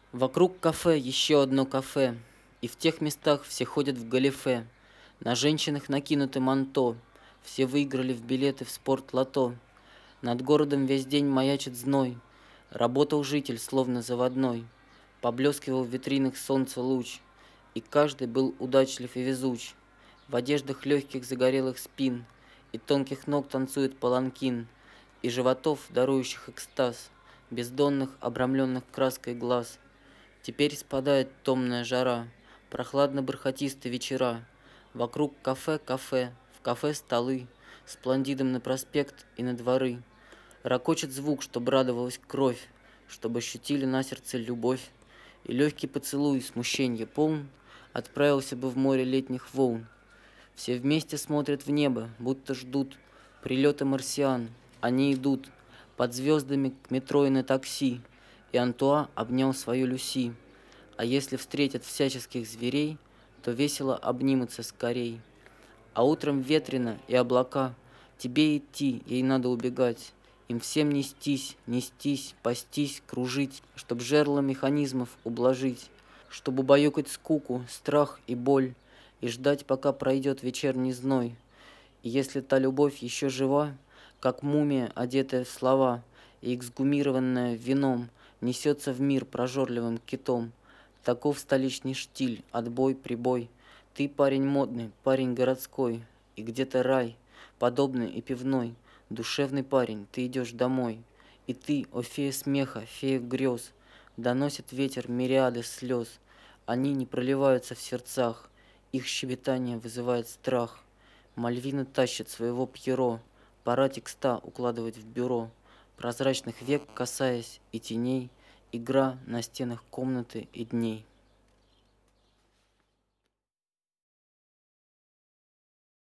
Вокруг кафе еще одно кафе, и в тех местах все ходят в галифе. На женщинах накинуты манто, все выиграли в билеты в спорт-лото. Над городом весь день маячит зной, работал житель, словно заводной. Поблескивал в витринах солнца луч, и каждый был удачлив и везуч. В одеждах легких загорелых спин и тонких ног танцует паланкин, и животов, дарующих экстаз, бездонных, обрамленных краской глаз. Теперь спадает томная жара, прохладно-бархатисты вечера. Вокруг кафе, в кафе столы, с пландидом на проспект и на дворы. Рокочет звук, чтоб радовалась кровь, чтобы ощутили на сердце любовь. И легкий поцелуй, смущенье полн, отправился бы в море летних волн. Все вместе смотрят в небо, будто ждут прилета марсиан. Они идут под звездами к метро и на такси, и Антуа обнял свою Люси. А если встретят всяческих зверей, то весело обнимутся скорей. А утром ветрено и облака, тебе идти, ей надо убегать. Им всем нестись, нестись, пастись, кружить, чтоб жерла механизмов ублажить, чтоб убаюкать скуку, страх и боль, и ждать, пока пройдет вечерний зной. И если та любовь еще жива, как мумия, одетая в слова, и эксгумированная вином, несется в мир прожорливым китом. Таков столичный штиль, отбой, прибой. Ты парень модный, парень городской, и где-то рай, подобный и пивной. Душевный парень, ты идешь домой. И ты, о фея смеха, фея грез, доносит ветер мириады слез. Они не проливаются в сердцах, их щебетание вызывает страх. Мальвина тащит своего Пьеро, пора текста укладывать в бюро. Прозрачных век касаясь и теней, игра на стенах комнаты и дней.